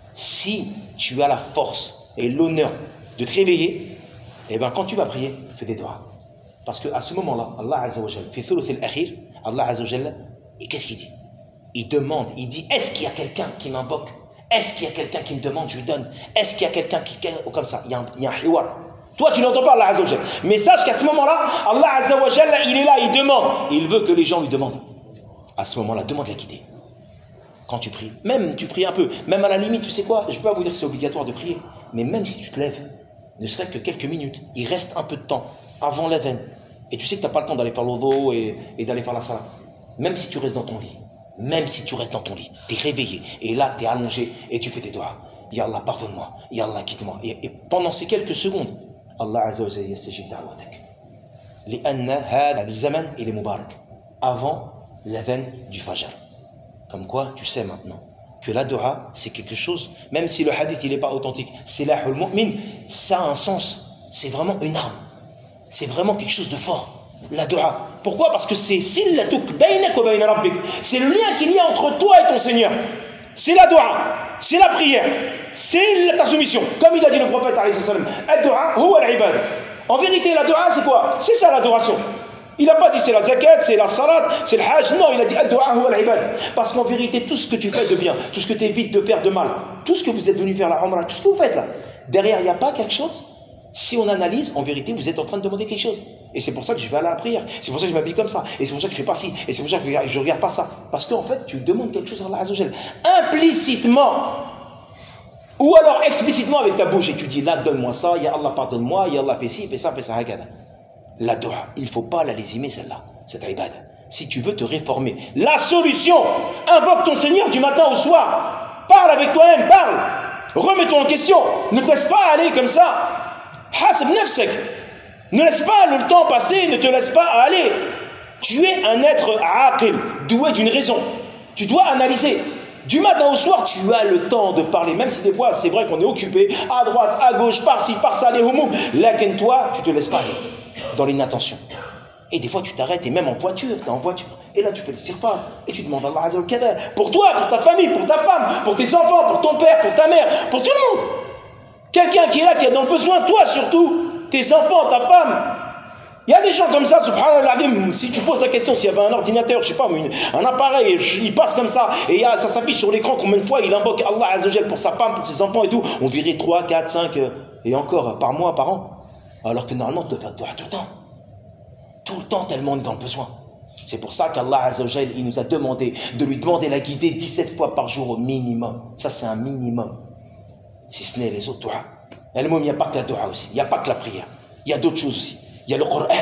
Si tu as la force et l'honneur de te réveiller, et bien quand tu vas prier, fais des doigts. Parce qu'à ce moment-là, Allah Azza wa Jal, fi thuluth al-akhir, Allah Azza wa Jal, et qu'est-ce qu'il dit? Il demande, il dit, est-ce qu'il y a quelqu'un qui m'invoque? Est-ce qu'il y a quelqu'un qui me demande, je lui donne? Est-ce qu'il y a quelqu'un qui... Comme ça, il y a un, il y a un hiwar. Toi, tu n'entends pas Allah Azza wa Jal. Mais sache qu'à ce moment-là, Allah Azza wa Jal, il est là, il demande. Il veut que les gens lui demandent. À ce moment-là, demande la guider. Quand tu pries, même tu pries un peu, même à la limite, tu sais quoi, je ne peux pas vous dire que c'est obligatoire de prier, mais même si tu te lèves, ne serait que quelques minutes, il reste un peu de temps avant l'adhan, et tu sais que tu n'as pas le temps d'aller faire l'odo et, et d'aller faire la salat. Même si tu restes dans ton lit, même si tu restes dans ton lit, tu es réveillé, et là, tu es allongé, et tu fais tes doigts. Ya Allah, pardonne-moi, Ya Allah, quitte-moi. Et, et pendant ces quelques secondes, Allah Azza wa Jalla yastajib da'watak. Li'anna hada al-zaman il est mubarak. Avant l'adhan du Fajr. Comme quoi, tu sais maintenant que la dua, c'est quelque chose, même si le hadith il n'est pas authentique, silahul mu'min, ça a un sens. C'est vraiment une arme. C'est vraiment quelque chose de fort. La dua. Pourquoi? Parce que c'est sillatuk baynak wa bayna rabbik. C'est le lien qu'il y a entre toi et ton Seigneur. C'est la dua, c'est la prière, c'est ta soumission. Comme il a dit le prophète alayhi salam, ad-dua huwa al-ibad. En vérité, la dua c'est quoi? C'est ça l'adoration. Il n'a pas dit c'est la zakat, c'est la salat, c'est le hajj. Non, il a dit ad-dua huwa al-ibad. Parce qu'en vérité, tout ce que tu fais de bien, tout ce que tu évites de faire de mal, tout ce que vous êtes venu faire la umrah, tout ce que vous faites là, derrière il n'y a pas quelque chose. Si on analyse, en vérité, vous êtes en train de demander quelque chose. Et c'est pour ça que je vais aller à la prière. C'est pour ça que je m'habille comme ça. Et c'est pour ça que je fais pas ci. Et c'est pour ça que je ne regarde pas ça. Parce qu'en fait, tu demandes quelque chose à Allah Azza wa Jal. Implicitement. Ou alors explicitement avec ta bouche. Et tu dis, là, donne-moi ça. Ya Allah, pardonne-moi. Ya Allah, fais ci, fais ça, fais ça. Regarde. La dua, il ne faut pas la lésimer, celle-là. Cette ibad. Si tu veux te réformer. La solution. Invoque ton Seigneur du matin au soir. Parle avec toi-même. Parle. Remets-toi en question. Ne te laisse pas aller comme ça. Hasab nafsak. Ne laisse pas le temps passer, ne te laisse pas aller. Tu es un être aqil, doué d'une raison. Tu dois analyser. Du matin au soir, tu as le temps de parler, même si des fois c'est vrai qu'on est occupé, à droite, à gauche, par-ci, par-ça, les houmous. Là, toi, tu te laisses pas aller dans l'inattention. Et des fois tu t'arrêtes, et même en voiture, tu es en voiture. Et là tu fais le istighfar, et tu demandes à Allah Azza wa Jalla pour toi, pour ta famille, pour ta femme, pour tes enfants, pour ton père, pour ta mère, pour tout le monde. Quelqu'un qui est là, qui a dans le besoin, toi surtout, tes enfants, ta femme. Il y a des gens comme ça, subhanallah, si tu poses la question, s'il y avait un ordinateur, je sais pas, un appareil, il passe comme ça, et ça s'affiche sur l'écran combien de fois il invoque Allah Azza wa Jalla pour sa femme, pour ses enfants et tout, on virait trois, quatre, cinq, et encore par mois, par an. Alors que normalement, tu dois faire tout le temps. Tout le temps, tellement on est dans le besoin. C'est pour ça qu'Allah Azza wa Jalla, il nous a demandé de lui demander la guider dix-sept fois par jour au minimum. Ça, c'est un minimum. Si ce n'est les autres doigts. Et le moment, il n'y a pas que la doua aussi. Il n'y a pas que la prière. Il y a d'autres choses aussi. Il y a le Coran.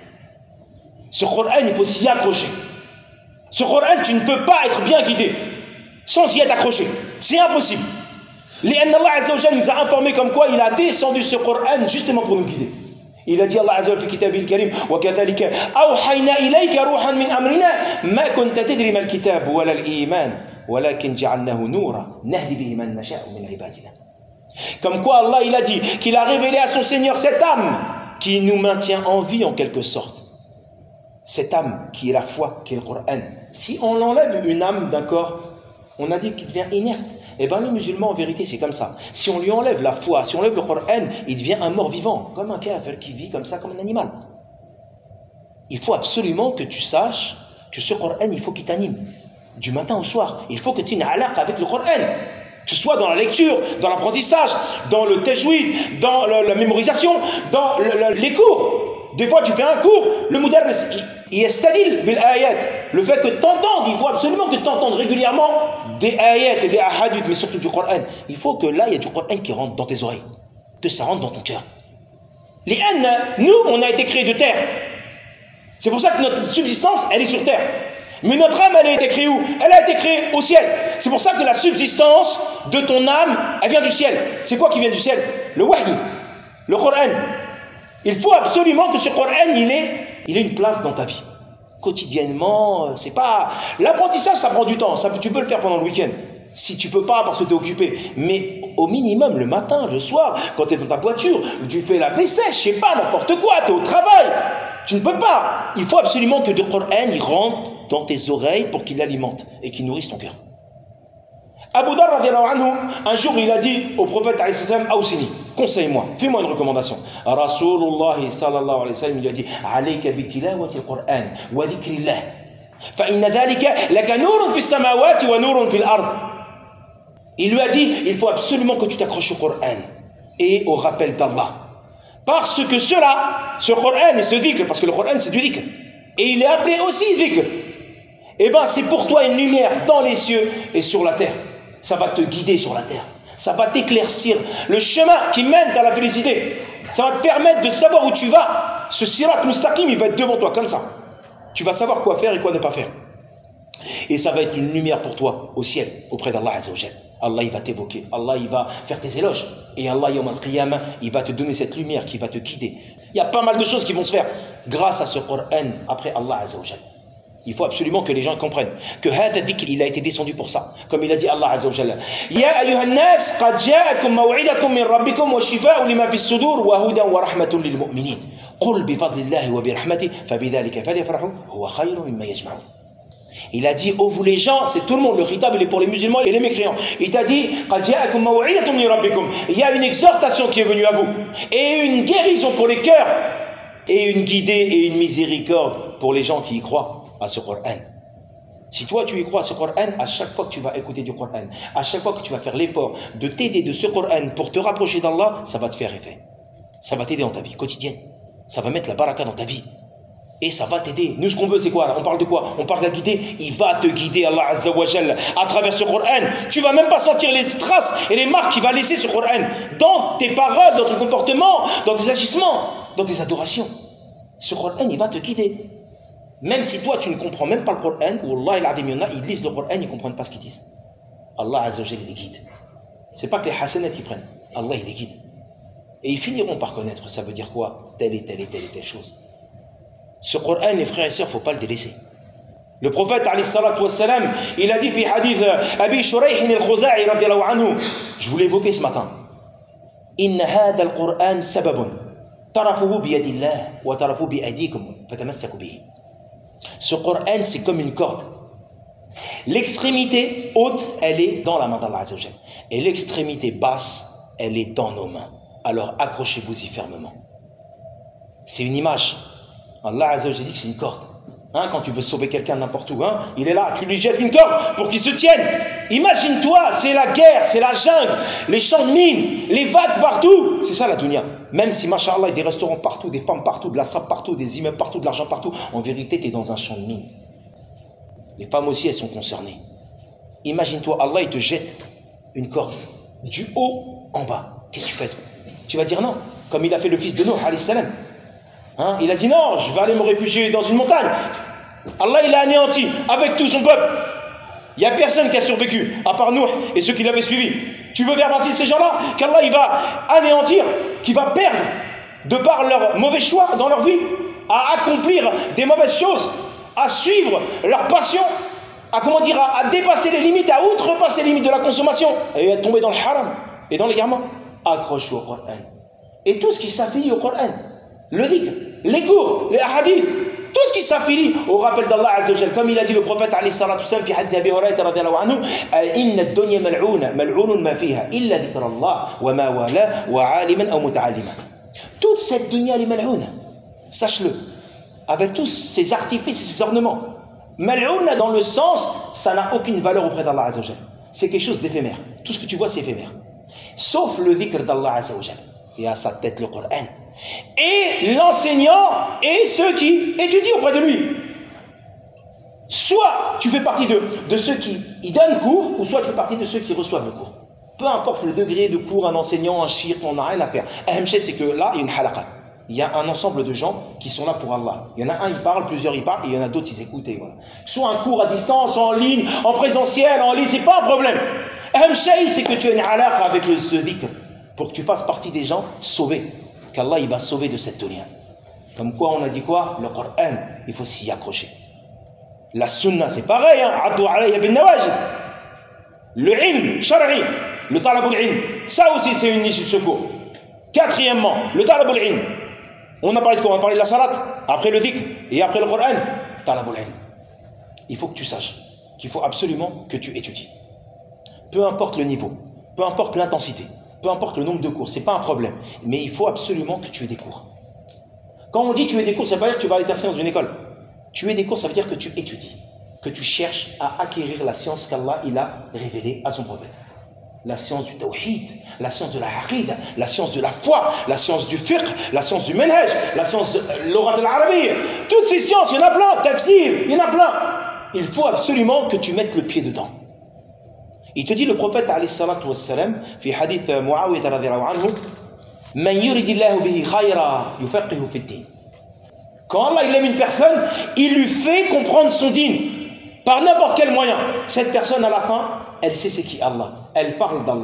Ce Coran, il faut s'y accrocher. Ce Coran, tu ne peux pas être bien guidé sans y être accroché. C'est impossible. Allah Azza wa Jalla nous a informé comme quoi il a descendu ce Coran justement pour nous guider. Il a dit Allah Azza wa Jalla fi kitabil karim wa kadhalika awhayna ilayka ruhan min amrina ma kunta tadri mal kitab wala al iman walakin ja'alnahu nuran nahdi bihi man nasha'u min ibadina. Comme quoi Allah il a dit qu'il a révélé à son Seigneur cette âme qui nous maintient en vie en quelque sorte. Cette âme qui est la foi, qui est le Coran. Si on enlève une âme d'un corps, on a dit qu'il devient inerte. Eh bien le musulman en vérité c'est comme ça. Si on lui enlève la foi, si on enlève le Coran, il devient un mort vivant, comme un kafir qui vit comme ça, comme un animal. Il faut absolument que tu saches que ce Coran, il faut qu'il t'anime. Du matin au soir, il faut que tu aies une alaqa avec le Coran. Que ce soit dans la lecture, dans l'apprentissage, dans le tajwid, dans le, la mémorisation, dans le, le, les cours. Des fois tu fais un cours, le mudarris, il est stadil bil ayat. Le fait que tu entendes, il faut absolument que tu entendes régulièrement des ayats et des ahadith, mais surtout du Coran. Il faut que là, il y a du Coran qui rentre dans tes oreilles, que ça rentre dans ton cœur. Les anna, nous, on a été créés de terre. C'est pour ça que notre subsistance, elle est sur terre. Mais notre âme, elle a été créée où? Elle a été créée au ciel. C'est pour ça que la subsistance de ton âme, elle vient du ciel. C'est quoi qui vient du ciel? Le wahy, le Coran. Il faut absolument que ce Coran, il ait, il ait une place dans ta vie. Quotidiennement, c'est pas... L'apprentissage, ça prend du temps. Ça, tu peux le faire pendant le week-end. Si tu peux pas, parce que tu es occupé. Mais au minimum, le matin, le soir, quand tu es dans ta voiture, tu fais la vaisselle, je sais pas, n'importe quoi, tu es au travail. Tu ne peux pas. Il faut absolument que le Coran, il rentre dans tes oreilles pour qu'il alimente et qu'il nourrisse ton cœur. Abu Dharr radiallahu anhu, un jour il a dit au prophète alayhi salam, Awsini, conseille-moi, fais-moi une recommandation. Rasulullah sallallahu alayhi wa sallam, il lui a dit, alayka bi tilawati al-Qur'an wa dhikrillah fa inna dhalika laka nurun fi as-samawati wa nurun fi al-ard. Il lui a dit, il faut absolument que tu t'accroches au Coran et au rappel d'Allah. Parce que cela, ce Coran et ce dhikr, parce que le Coran c'est du dhikr, et il est appelé aussi dhikr, et bien c'est pour toi une lumière dans les cieux et sur la terre. Ça va te guider sur la terre. Ça va t'éclaircir le chemin qui mène à la félicité. Ça va te permettre de savoir où tu vas. Ce sirat mustaqim, il va être devant toi comme ça. Tu vas savoir quoi faire et quoi ne pas faire. Et ça va être une lumière pour toi au ciel, auprès d'Allah Azza wa Jalla. Allah il va t'évoquer, Allah il va faire tes éloges. Et Allah Yawm al-Qiyamah, il va te donner cette lumière qui va te guider. Il y a pas mal de choses qui vont se faire grâce à ce Coran après Allah Azza wa Jalla. Il faut absolument que les gens comprennent que هذا الذكر il a été descendu pour ça. Comme il a dit Allah Azza wa Jalla. يا أيها الناس قد جاءكم موعظة من ربكم وشفاء لما في الصدور وهدى ورحمة للمؤمنين. قل بفضل الله وبرحمته فبذلك فليفرحوا هو خير مما يجمعون. Il a dit, oh vous les gens, c'est tout le monde, le khitab il est pour les musulmans et les mécréants. Il t'a dit, il y a une exhortation qui est venue à vous, et une guérison pour les cœurs, et une guidée et une miséricorde pour les gens qui y croient à ce Coran. Si toi tu y crois à ce Coran, à chaque fois que tu vas écouter du Coran, à chaque fois que tu vas faire l'effort de t'aider de ce Coran pour te rapprocher d'Allah, ça va te faire effet. Ça va t'aider dans ta vie quotidienne. Ça va mettre la baraka dans ta vie. Et ça va t'aider. Nous, ce qu'on veut, c'est quoi là? On parle de quoi? On parle de la guider. Il va te guider, Allah Azza wa Jalla, à travers ce Coran. Tu vas même pas sentir les traces et les marques qu'il va laisser ce Coran dans tes paroles, dans ton comportement, dans tes agissements, dans tes adorations. Ce Coran, il va te guider. Même si toi, tu ne comprends même pas le Coran, Wallah, il y en a, ils lisent le Coran, ils ne comprennent pas ce qu'ils disent. Allah Azza wa Jalla, il les guide. C'est pas que les hasanats qui prennent. Allah, il les guide. Et ils finiront par connaître, ça veut dire quoi? Telle et telle et telle et telle chose. Ce Coran, les frères et sœurs, il ne faut pas le délaisser. Le prophète, alayhi salatu wassalam, il a dit, fi hadith Abi Shurayh al-Khuza'i, radiallahu anhu, je vous l'ai évoqué ce matin. Inna hadha al-Qur'an sababun, tarafuhu biyadillah, wa tarafuhu biadikum, fatamassaku bihi. Ce Coran, c'est comme une corde. L'extrémité haute, elle est dans la main d'Allah Azza wa Jalla. Et l'extrémité basse, elle est dans nos mains. Alors accrochez-vous-y fermement. C'est une image. Allah Azza wa Jalla dit que c'est une corde. Hein, quand tu veux sauver quelqu'un n'importe où, hein, il est là, tu lui jettes une corde pour qu'il se tienne. Imagine-toi, c'est la guerre, c'est la jungle, les champs de mines, les vagues partout. C'est ça la dunya. Même si, masha'Allah, il y a des restaurants partout, des femmes partout, de la sable partout, des immeubles partout, de l'argent partout, en vérité, tu es dans un champ de mines. Les femmes aussi, elles sont concernées. Imagine-toi, Allah, il te jette une corde du haut en bas. Qu'est-ce que tu fais, toi? Tu vas dire non, comme il a fait le fils de Nuh, alayhi salam. Hein, il a dit non, je vais aller me réfugier dans une montagne. Allah, il a anéanti avec tout son peuple. Il n'y a personne qui a survécu, à part Nuh et ceux qui l'avaient suivi. Tu veux faire partie de ces gens-là qu'Allah il va anéantir, qui va perdre, de par leur mauvais choix dans leur vie, à accomplir des mauvaises choses, à suivre leur passion, à comment dire, à, à dépasser les limites, à outrepasser les limites de la consommation, et à tomber dans le haram et dans l'égarement. Accroche-toi au Coran. Et tout ce qui s'affilie au Coran, le dhikr, les cours, les hadiths, tout ce qui s'affilie au rappel d'Allah Azza wa Jalla, comme il a dit le prophète alayhi salatu wassalam fi hadith Abi Hurayra radiyallahu anhu, inna ad-dunya mal'una mal'unun ma fiha illa dhikrallah wa ma wala wa 'aliman aw muta'alliman. Toute cette dunya est mal'una, sache-le, avec tous ces artifices et ces ornements. Mal'una dans le sens, ça n'a aucune valeur auprès d'Allah Azza wa Jalla. C'est quelque chose d'éphémère. Tout ce que tu vois, c'est éphémère. Sauf le dhikr d'Allah Azza wa Jalla. Et à sa tête le Coran. Et l'enseignant et ceux qui étudient auprès de lui. Soit tu fais partie de, de ceux qui y donnent cours, ou soit tu fais partie de ceux qui reçoivent le cours. Peu importe le degré de cours, un enseignant, un shirk, on n'a rien à faire. Ahem shay, c'est que là, il y a une halaqa. Il y a un ensemble de gens qui sont là pour Allah. Il y en a un, il parle, plusieurs, il parlent, et il y en a d'autres, ils écoutent. Et voilà. Soit un cours à distance, en ligne, en présentiel, en ligne, c'est pas un problème. Ahem shay, c'est que tu as une halaqa avec le ce dhikr, pour que tu fasses partie des gens sauvés. Qu'Allah il va sauver de cette dunya. Comme quoi on a dit quoi? Le Coran, il faut s'y accrocher. La sunna c'est pareil, hein? Addu alayha bin nawajid. Le ilm, shar'i, le talabul ilm, ça aussi c'est une issue de secours. Quatrièmement, le talabul ilm. On a parlé de quoi? On a parlé de la salat, après le dhikr, et après le Coran, talabul ilm. Il faut que tu saches qu'il faut absolument que tu étudies. Peu importe le niveau, peu importe l'intensité, peu importe le nombre de cours, c'est pas un problème. Mais il faut absolument que tu aies des cours. Quand on dit tu aies des cours, ça veut pas dire que tu vas aller t'installer dans une école. Tu aies des cours, ça veut dire que tu étudies, que tu cherches à acquérir la science qu'Allah il a révélée à son prophète. La science du tawhid, la science de la aqida, la science de la foi, la science du fiqh, la science du manhaj, la science de l'orat al-arabi. Toutes ces sciences, il y en a plein, tafsir, il y en a plein. Il faut absolument que tu mettes le pied dedans. Il te dit le prophète alayhi salatu wassalam, fi hadith Muawiyah radhiyallahu anhu, man yuridillahu bihi khayra yufaqihu fi ad-din. Quand Allah il aime une personne, il lui fait comprendre son din par n'importe quel moyen. Cette personne à la fin, elle sait c'est qui Allah. Elle parle d'Allah.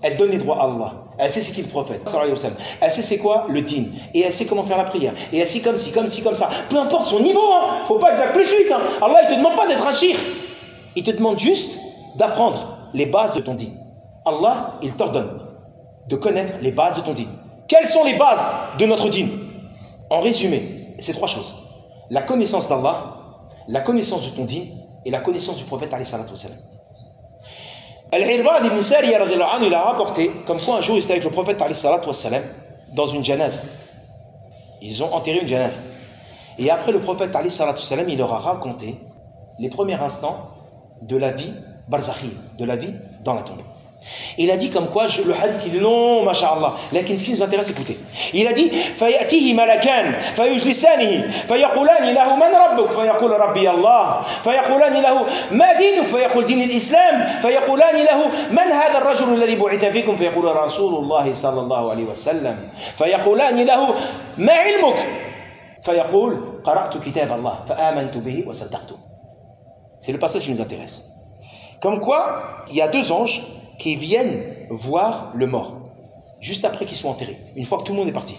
Elle donne les droits à Allah. Elle sait c'est qui le prophète. Elle sait c'est quoi le dîn. Et elle sait comment faire la prière. Et elle sait comme ci, comme ci, comme ça. Peu importe son niveau. Hein. Faut pas être bac plus huit. Hein. Allah, il te demande pas d'être un shir. Il te demande juste d'apprendre les bases de ton dîn. Allah, il t'ordonne de connaître les bases de ton dîn. Quelles sont les bases de notre dîn? En résumé, c'est trois choses. La connaissance d'Allah, la connaissance de ton dîn et la connaissance du prophète alayhi salatu wassalam. Al-Irbad ibn Sariya radhiyallahu anhu, il a rapporté comme quoi un jour il était avec le prophète alayhi salatu wassalam dans une janaz. Ils ont enterré une janaz. Et après le prophète alayhi salatu wassalam, il leur a raconté les premiers instants de la vie barzakhi, de la vie dans la tombe. Il a dit comme quoi, je, le hadith il est long, masha'Allah, mais ce qui nous intéresse, écoutez. Il a dit, فَيَأْتِهِ مَلَكَانِ فَيُجْلِسَانِهِ فَيَقُولَانِ لَهُ مَنْ رَبُّكَ فَيَقُولَ رَبِّيَ اللَّهُ فَيَقُولَانِ لَهُ مَا دِينُكَ فَيَقُولُ دِينِ الْإِسْلَامِ فَيَقُولَانِ لَهُ مَنْ هَذَا الرَّجُلُ الَّذِي بُعِثَ فِيكُمْ فَيَقُولُ رَسُولُ اللَّهِ صَلَّى اللَّهُ عَلَيْهِ وسلم فَيَقُولَانِ لَهُ مَا عِلْمُكَ فَيَقُولُ قَرَأْتُ كِتَابَ اللَّهِ فَآمَنْتُ بِهِ وَصَدَّقْتُ. C'est le passage qui nous intéresse. Comme quoi, il y a deux anges qui viennent voir le mort, juste après qu'il soit enterré, une fois que tout le monde est parti.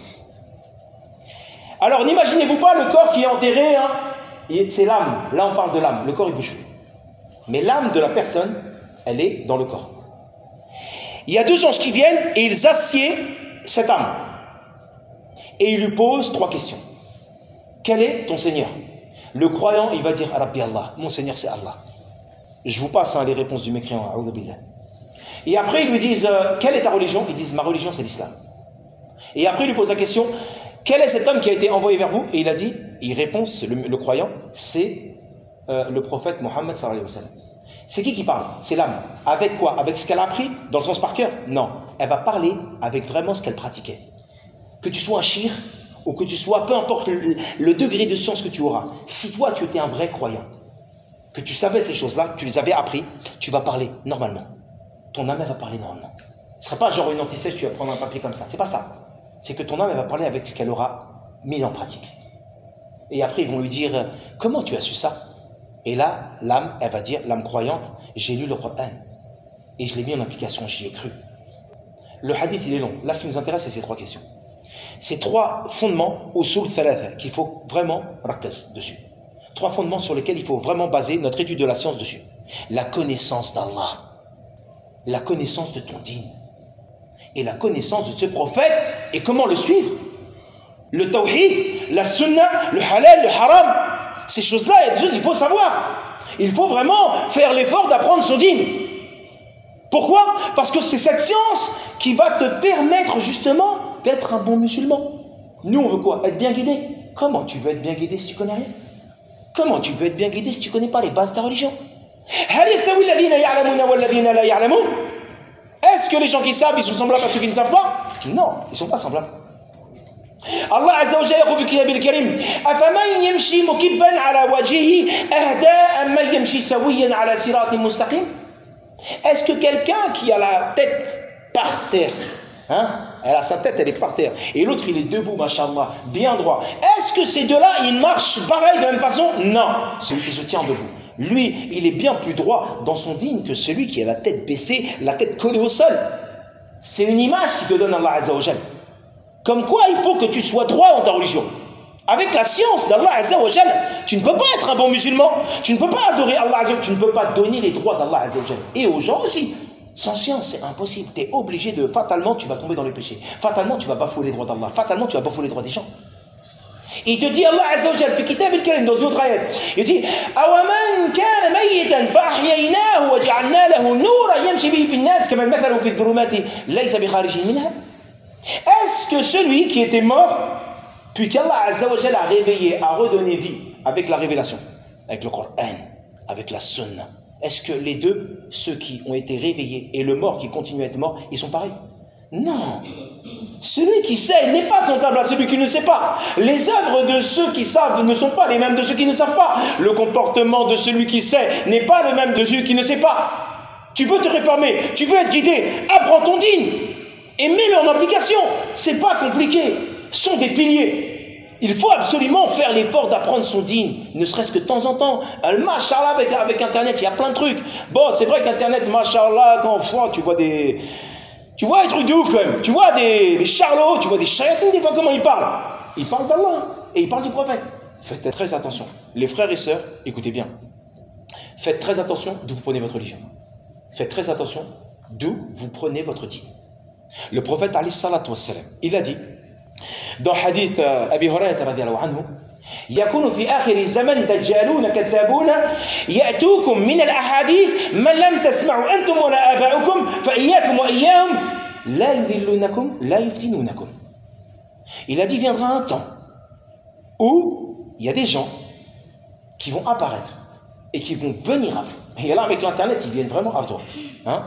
Alors n'imaginez-vous pas le corps qui est enterré, hein, c'est l'âme, là on parle de l'âme, le corps il bouge plus. Mais l'âme de la personne, elle est dans le corps. Il y a deux anges qui viennent et ils assiedent cette âme. Et ils lui posent trois questions. Quel est ton Seigneur? Le croyant, il va dire Rabbi Allah, mon Seigneur c'est Allah. Je vous passe hein, les réponses du mécréant, a'oudhu billah. Et après, ils lui disent, euh, quelle est ta religion? Ils disent, ma religion, c'est l'islam. Et après, ils lui posent la question, quel est cet homme qui a été envoyé vers vous? Et il a dit, il répond, le, le croyant, c'est euh, le prophète Mohammed sallallahu alayhi wa sallam. C'est qui qui parle? C'est l'âme. Avec quoi? Avec ce qu'elle a appris? Dans le sens par cœur? Non. Elle va parler avec vraiment ce qu'elle pratiquait. Que tu sois un shir, ou que tu sois, peu importe le, le degré de science que tu auras. Si toi, tu étais un vrai croyant, que tu savais ces choses-là, que tu les avais appris, tu vas parler normalement. Ton âme elle va parler normalement. Ce ne sera pas genre une antisèche, tu vas prendre un papier comme ça. C'est pas ça. C'est que ton âme elle va parler avec ce qu'elle aura mis en pratique. Et après ils vont lui dire, comment tu as su ça? Et là, l'âme, elle va dire, l'âme croyante, j'ai lu le Coran et je l'ai mis en application, j'y ai cru. Le hadith il est long. Là ce qui nous intéresse c'est ces trois questions. Ces trois fondements, usul thalatha, qu'il faut vraiment rakaz dessus. Trois fondements sur lesquels il faut vraiment baser notre étude de la science dessus. La connaissance d'Allah, la connaissance de ton dîn et la connaissance de ce prophète et comment le suivre. Le tawhid, la sunna, le halal, le haram, ces choses-là, il y a des choses qu'il faut savoir. Il faut vraiment faire l'effort d'apprendre son dîn. Pourquoi? Parce que c'est cette science qui va te permettre justement d'être un bon musulman. Nous on veut quoi? Être bien guidé. Comment tu veux être bien guidé si tu connais rien? Comment tu veux être bien guidé si tu ne connais pas les bases de ta religion? Est-ce que les gens qui savent, ils sont semblables à ceux qui ne savent pas? Non, ils ne sont pas semblables. Allah Azza wa Jalla يقول في كتابه الكريم أفمن يمشي مكبا على وجهه أهدى أم من يمشي سويا على صراط مستقيم. Est-ce que quelqu'un qui a la tête par terre, hein, elle a sa tête, elle est par terre, et l'autre il est debout, machallah, bien droit, est-ce que ces deux-là ils marchent pareil de la même façon? Non, celui qui se tient debout, lui il est bien plus droit dans son dîn que celui qui a la tête baissée, la tête collée au sol. C'est une image qui te donne Allah Azza wa Jalla. Comme quoi il faut que tu sois droit dans ta religion. Avec la science d'Allah Azza wa Jalla, tu ne peux pas être un bon musulman, tu ne peux pas adorer Allah Azza wa Jalla, tu ne peux pas donner les droits d'Allah Azza wa Jalla. Et aux gens aussi. Sans science, c'est impossible. Tu es obligé de... Fatalement, tu vas tomber dans le péché. Fatalement, tu vas bafouer les droits d'Allah. Fatalement, tu vas bafouer les droits des gens. Et il te dit, Allah Azza wa Jalla, fi kitab al-karim, dans une autre ayat, il dit, awaman kana mayitan fa'ahyaynahu wa ja'alna lahu nuran yamshi bihi fi an-nas kama mathalu fi adh-dhulumati laysa bi kharijin minha. Est-ce que celui qui était mort, puis qu'Allah Azza wa Jalla a réveillé, a redonné vie avec la révélation, avec le Coran, avec la sunna, est-ce que les deux, ceux qui ont été réveillés et le mort qui continue à être mort, ils sont pareils? Non. Celui qui sait n'est pas semblable à celui qui ne sait pas. Les œuvres de ceux qui savent ne sont pas les mêmes de ceux qui ne savent pas. Le comportement de celui qui sait n'est pas le même de celui qui ne sait pas. Tu veux te réformer, tu veux être guidé, apprends ton dîn et mets-le en application. C'est pas compliqué. Ce sont des piliers. Il faut absolument faire l'effort d'apprendre son dîn, ne serait-ce que de temps en temps. Masha'Allah, avec, avec Internet, il y a plein de trucs. Bon, c'est vrai qu'Internet, Masha'Allah, quand fois, tu vois des... Tu vois des trucs de ouf quand même. Tu vois des, des charlots, tu vois des chayatines des fois, comment ils parlent. Ils parlent d'Allah et ils parlent du prophète. Faites très attention. Les frères et sœurs, écoutez bien. Faites très attention d'où vous prenez votre religion. Faites très attention d'où vous prenez votre dîme. Le prophète, alayhi salatu wassalam, il a dit, dans le hadith euh, Abi Hurayrata radiyallahu anhu, يكون في آخر الزمن دجالون كذابون يأتوكم من الأحاديث ما لم تسمعوا أنتم ولا آباؤكم فإياكم وإياهم لا يذلونكم لا يفتنونكم. Il a dit, viendra un temps où il y a des gens qui vont apparaître et qui vont venir à vous. Et là, avec l'internet, ils viennent vraiment à toi. Hein?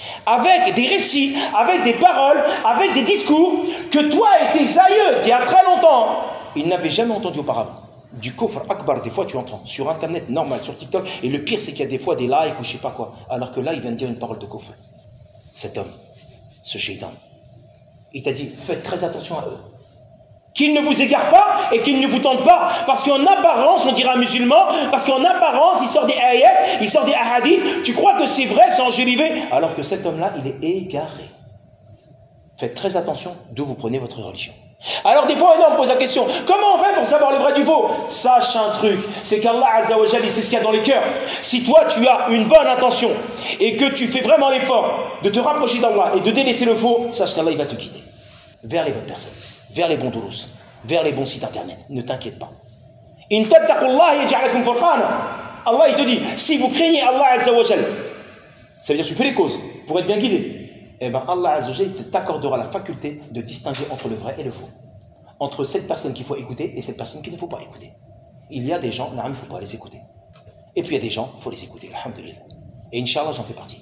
Avec des récits, avec des paroles, avec des discours que toi et tes aïeux, d'il y a très longtemps, ils n'avaient jamais entendu auparavant. Du kufr akbar, des fois tu entends sur internet, normal, sur TikTok, et le pire c'est qu'il y a des fois des likes ou je sais pas quoi, alors que là il vient de dire une parole de kufr. Cet homme, ce shaitan, il t'a dit, faites très attention à eux. Qu'ils ne vous égarent pas et qu'ils ne vous tentent pas, parce qu'en apparence on dira musulman, parce qu'en apparence il sort des ayats, il sort des hadiths, tu crois que c'est vrai, c'est enjolivé, alors que cet homme-là il est égaré. Faites très attention d'où vous prenez votre religion. Alors des fois on me pose la question, comment on fait pour savoir le vrai du faux? Sache un truc, c'est qu'Allah Azza wa Jalla, c'est ce qu'il y a dans les cœurs. Si toi tu as une bonne intention et que tu fais vraiment l'effort de te rapprocher d'Allah et de délaisser le faux, sache qu'Allah il va te guider vers les bonnes personnes, vers les bons dourous, vers les bons sites internet. Ne t'inquiète pas. In tattaqullah yaj'al lakum furqana. Allah il te dit, si vous craignez Allah Azza wa Jalla, ça veut dire que tu fais les causes pour être bien guidé. Eh bien Allah Azza wa Jalla t'accordera la faculté de distinguer entre le vrai et le faux. Entre cette personne qu'il faut écouter et cette personne qu'il ne faut pas écouter. Il y a des gens, non, il ne faut pas les écouter. Et puis il y a des gens, il faut les écouter, alhamdulillah. Et Inch'Allah, j'en fais partie.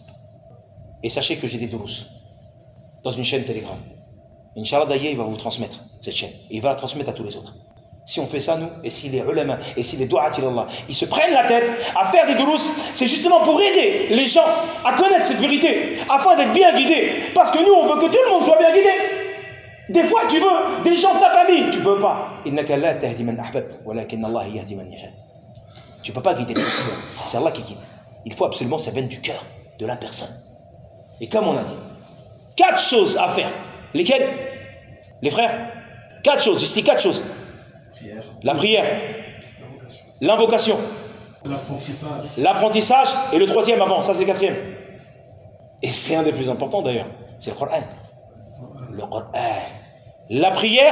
Et sachez que j'ai des dourous dans une chaîne Telegram. Inch'Allah, d'ailleurs, il va vous transmettre cette chaîne. Et il va la transmettre à tous les autres. Si on fait ça, nous, et si les ulama, et si les du'at ilallah, ils se prennent la tête à faire des dourous, c'est justement pour aider les gens à connaître cette vérité, afin d'être bien guidés. Parce que nous, on veut que tout le monde soit bien guidé. Des fois, tu veux des gens de ta famille, tu peux pas. Innaka la tahdi man ahbabta, walakin Allah yahdi man yasha. Tu peux pas guider les personnes, c'est Allah qui guide. Il faut absolument que ça vienne du cœur de la personne. Et comme on a dit, quatre choses à faire. Lesquelles? Les frères? Quatre choses, je dis quatre choses. Prière. La prière, l'invocation, L'apprentissage. l'apprentissage et le troisième avant, ça c'est le quatrième. Et c'est un des plus importants d'ailleurs, c'est le Coran. Le Coran. La prière,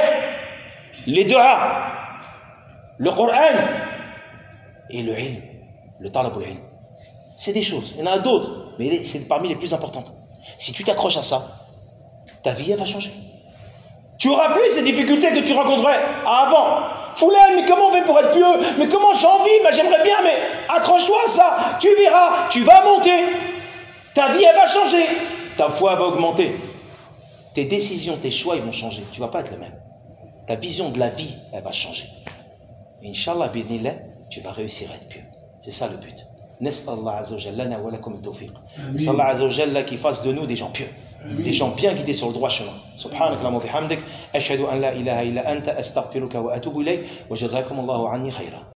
les du'a, le Coran et le ilm, le talabul ilm. C'est des choses, il y en a d'autres, mais c'est parmi les plus importantes. Si tu t'accroches à ça, ta vie elle va changer. Tu auras plus ces difficultés que tu rencontrais avant. Foulin, mais comment on fait pour être pieux? Mais comment j'ai envie? Mais j'aimerais bien, mais accroche-toi à ça. Tu verras, tu vas monter. Ta vie, elle va changer. Ta foi va augmenter. Tes décisions, tes choix, ils vont changer. Tu ne vas pas être le même. Ta vision de la vie, elle va changer. Inch'Allah, bi'idhnillah, tu vas réussir à être pieux. C'est ça le but. Nes'Allah Azza wa Jalla lana wa lakum at-tawfiq. Nes'Allah Azza wa Jalla qui fasse de nous des gens pieux. Des gens bien guidés sur le droit chemin. Subhanak Allahumma bihamdik, ashhadu an la ilaha illa anta, astaghfiruka wa atubu ilayk, wa jazakumullahu anni khayra.